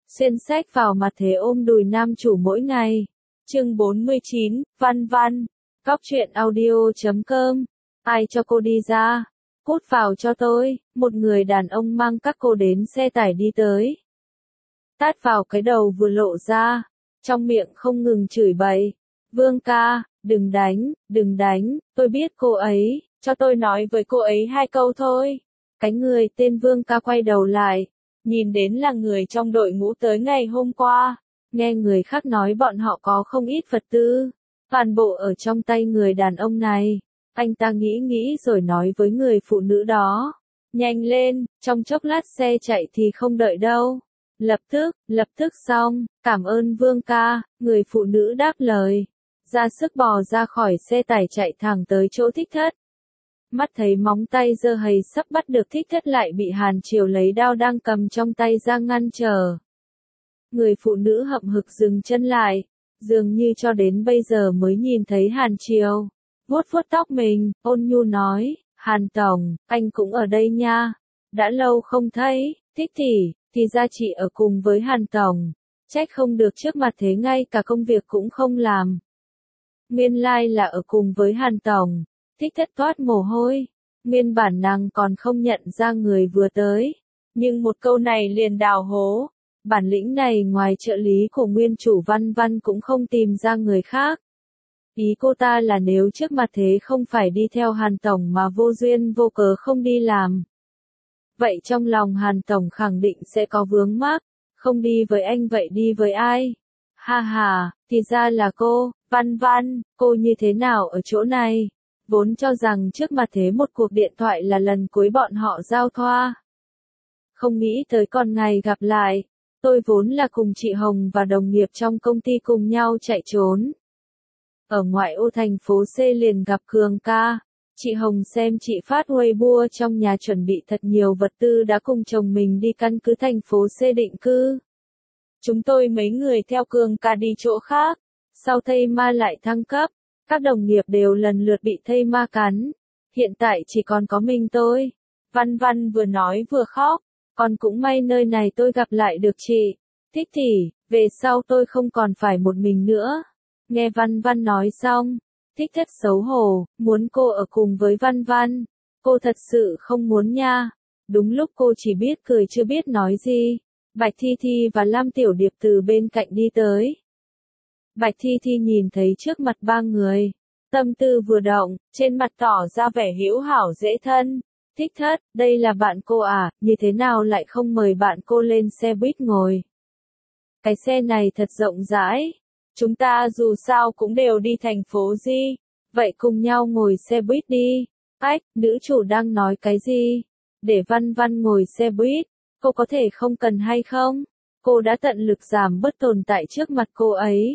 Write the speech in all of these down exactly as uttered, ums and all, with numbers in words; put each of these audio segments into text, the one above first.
Xuyên sách vào mặt thế ôm đùi nam chủ mỗi ngày. Chương bốn mươi chín, Văn Văn. Cóc truyện audio chấm com. Ai cho cô đi ra? Cút vào cho tôi. Một người đàn ông mang các cô đến xe tải đi tới. Tát vào cái đầu vừa lộ ra. Trong miệng không ngừng chửi bậy. Vương ca, đừng đánh, đừng đánh, tôi biết cô ấy, cho tôi nói với cô ấy hai câu thôi. Cái người tên Vương ca quay đầu lại. Nhìn đến là người trong đội ngũ tới ngày hôm qua. Nghe người khác nói bọn họ có không ít vật tư. Toàn bộ ở trong tay người đàn ông này. Anh ta nghĩ nghĩ rồi nói với người phụ nữ đó. Nhanh lên, trong chốc lát xe chạy thì không đợi đâu. Lập tức, lập tức xong, cảm ơn Vương ca, người phụ nữ đáp lời. Ra sức bò ra khỏi xe tải chạy thẳng tới chỗ Thích Thất. Mắt thấy móng tay giơ hầy sắp bắt được Thích Thất lại bị Hàn Triều lấy đao đang cầm trong tay ra ngăn trở. Người phụ nữ hậm hực dừng chân lại, dường như cho đến bây giờ mới nhìn thấy Hàn Triều. Vuốt vuốt tóc mình, ôn nhu nói, Hàn Tổng, anh cũng ở đây nha. Đã lâu không thấy, Thích tỷ, thì ra chị ở cùng với Hàn Tổng. Trách không được trước mặt thế ngay cả công việc cũng không làm. Nguyên lai là ở cùng với Hàn Tổng. Thích Thất toát mồ hôi. Nguyên bản nàng còn không nhận ra người vừa tới. Nhưng một câu này liền đào hố. Bản lĩnh này ngoài trợ lý của nguyên chủ Văn Văn cũng không tìm ra người khác. Ý cô ta là nếu trước mặt thế không phải đi theo Hàn Tổng mà vô duyên vô cớ không đi làm. Vậy trong lòng Hàn Tổng khẳng định sẽ có vướng mắc. Không đi với anh vậy đi với ai? Ha ha, thì ra là cô, Văn Văn, cô như thế nào ở chỗ này? Vốn cho rằng trước mặt thế một cuộc điện thoại là lần cuối bọn họ giao thoa. Không nghĩ tới còn ngày gặp lại. Tôi vốn là cùng chị Hồng và đồng nghiệp trong công ty cùng nhau chạy trốn. Ở ngoại ô thành phố C liền gặp Cường ca. Chị Hồng xem chị phát Weibo trong nhà chuẩn bị thật nhiều vật tư đã cùng chồng mình đi căn cứ thành phố C định cư. Chúng tôi mấy người theo Cường ca đi chỗ khác. Sau thây ma lại thăng cấp. Các đồng nghiệp đều lần lượt bị thây ma cắn. Hiện tại chỉ còn có mình tôi. Văn Văn vừa nói vừa khóc. Còn cũng may nơi này tôi gặp lại được chị. Thích tỷ, về sau tôi không còn phải một mình nữa. Nghe Văn Văn nói xong. Thích Thất xấu hổ, muốn cô ở cùng với Văn Văn. Cô thật sự không muốn nha. Đúng lúc cô chỉ biết cười chưa biết nói gì. Bạch Thi Thi và Lam Tiểu Điệp từ bên cạnh đi tới. Bạch Thi Thi nhìn thấy trước mặt ba người. Tâm tư vừa động, trên mặt tỏ ra vẻ hữu hảo dễ thân. Thích Thất, đây là bạn cô à, như thế nào lại không mời bạn cô lên xe buýt ngồi? Cái xe này thật rộng rãi. Chúng ta dù sao cũng đều đi thành phố gì. Vậy cùng nhau ngồi xe buýt đi. Ách, nữ chủ đang nói cái gì? Để Văn Văn ngồi xe buýt. Cô có thể không cần hay không? Cô đã tận lực giảm bớt tồn tại trước mặt cô ấy.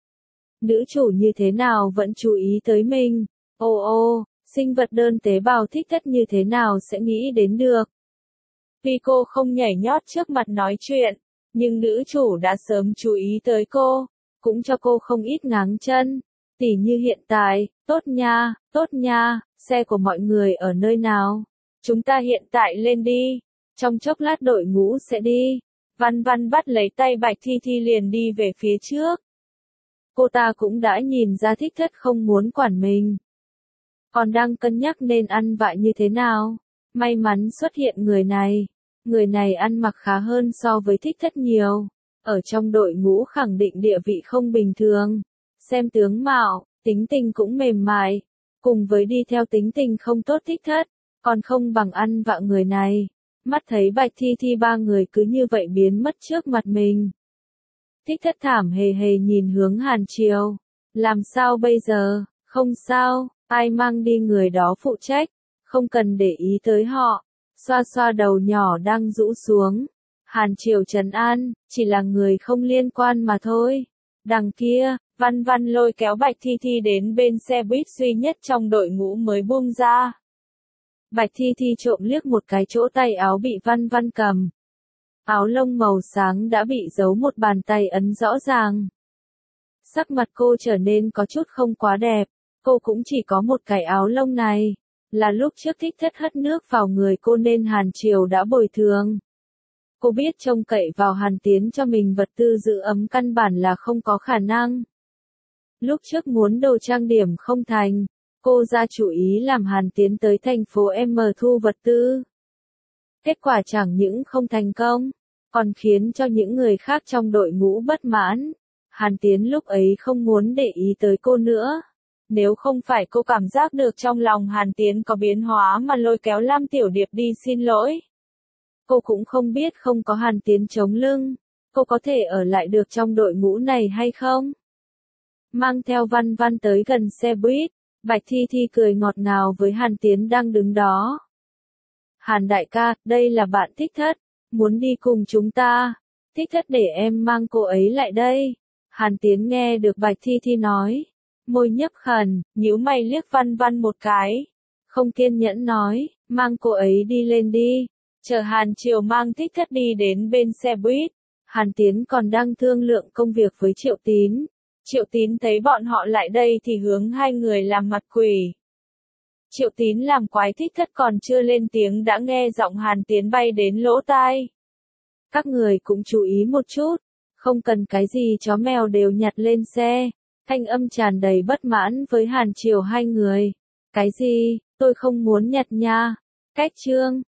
Nữ chủ như thế nào vẫn chú ý tới mình. Ô ô, sinh vật đơn tế bào Thích Thất như thế nào sẽ nghĩ đến được. Vì cô không nhảy nhót trước mặt nói chuyện. Nhưng nữ chủ đã sớm chú ý tới cô. Cũng cho cô không ít ngáng chân. Tỉ như hiện tại, tốt nha, tốt nha, xe của mọi người ở nơi nào? Chúng ta hiện tại lên đi. Trong chốc lát đội ngũ sẽ đi. Văn Văn bắt lấy tay Bạch Thi Thi liền đi về phía trước. Cô ta cũng đã nhìn ra Thích Thất không muốn quản mình. Còn đang cân nhắc nên ăn vạ như thế nào. May mắn xuất hiện người này. Người này ăn mặc khá hơn so với Thích Thất nhiều. Ở trong đội ngũ khẳng định địa vị không bình thường. Xem tướng mạo, tính tình cũng mềm mại. Cùng với đi theo tính tình không tốt Thích Thất. Còn không bằng ăn vạ người này. Mắt thấy Bạch Thi Thi ba người cứ như vậy biến mất trước mặt mình. Thích Thất thảm hề hề nhìn hướng Hàn Triều. Làm sao bây giờ? Không sao, ai mang đi người đó phụ trách. Không cần để ý tới họ. Xoa xoa đầu nhỏ đang rũ xuống. Hàn Triều trấn an, chỉ là người không liên quan mà thôi. Đằng kia, Văn Văn lôi kéo Bạch Thi Thi đến bên xe buýt duy nhất trong đội ngũ mới buông ra. Bạch Thi Thi trộm liếc một cái chỗ tay áo bị Văn Văn cầm. Áo lông màu sáng đã bị giấu một bàn tay ấn rõ ràng. Sắc mặt cô trở nên có chút không quá đẹp. Cô cũng chỉ có một cái áo lông này. Là lúc trước Thích Thất hất nước vào người cô nên Hàn Triều đã bồi thường. Cô biết trông cậy vào Hàn Tiến cho mình vật tư giữ ấm căn bản là không có khả năng. Lúc trước muốn đồ trang điểm không thành, cô ra chủ ý làm Hàn Tiến tới thành phố M thu vật tư. Kết quả chẳng những không thành công, còn khiến cho những người khác trong đội ngũ bất mãn. Hàn Tiến lúc ấy không muốn để ý tới cô nữa. Nếu không phải cô cảm giác được trong lòng Hàn Tiến có biến hóa mà lôi kéo Lam Tiểu Điệp đi xin lỗi. Cô cũng không biết không có Hàn Tiến chống lưng, cô có thể ở lại được trong đội ngũ này hay không? Mang theo Văn Văn tới gần xe buýt, Bạch Thi Thi cười ngọt ngào với Hàn Tiến đang đứng đó. Hàn đại ca, đây là bạn Thích Thất, muốn đi cùng chúng ta. Thích Thất để em mang cô ấy lại đây. Hàn Tiến nghe được Bạch Thi Thi nói, môi nhấp khẩn, nhíu mày liếc Văn Văn một cái. Không kiên nhẫn nói, mang cô ấy đi lên đi. Chờ Hàn Triều mang Thích Thất đi đến bên xe buýt. Hàn Tiến còn đang thương lượng công việc với Triệu Tín. Triệu Tín thấy bọn họ lại đây thì hướng hai người làm mặt quỷ. Triệu Tín làm quái Thích Thất còn chưa lên tiếng đã nghe giọng Hàn Tiến bay đến lỗ tai. Các người cũng chú ý một chút, không cần cái gì chó mèo đều nhặt lên xe. Thanh âm tràn đầy bất mãn với Hàn Triều hai người. Cái gì, tôi không muốn nhặt nha. Cách chương.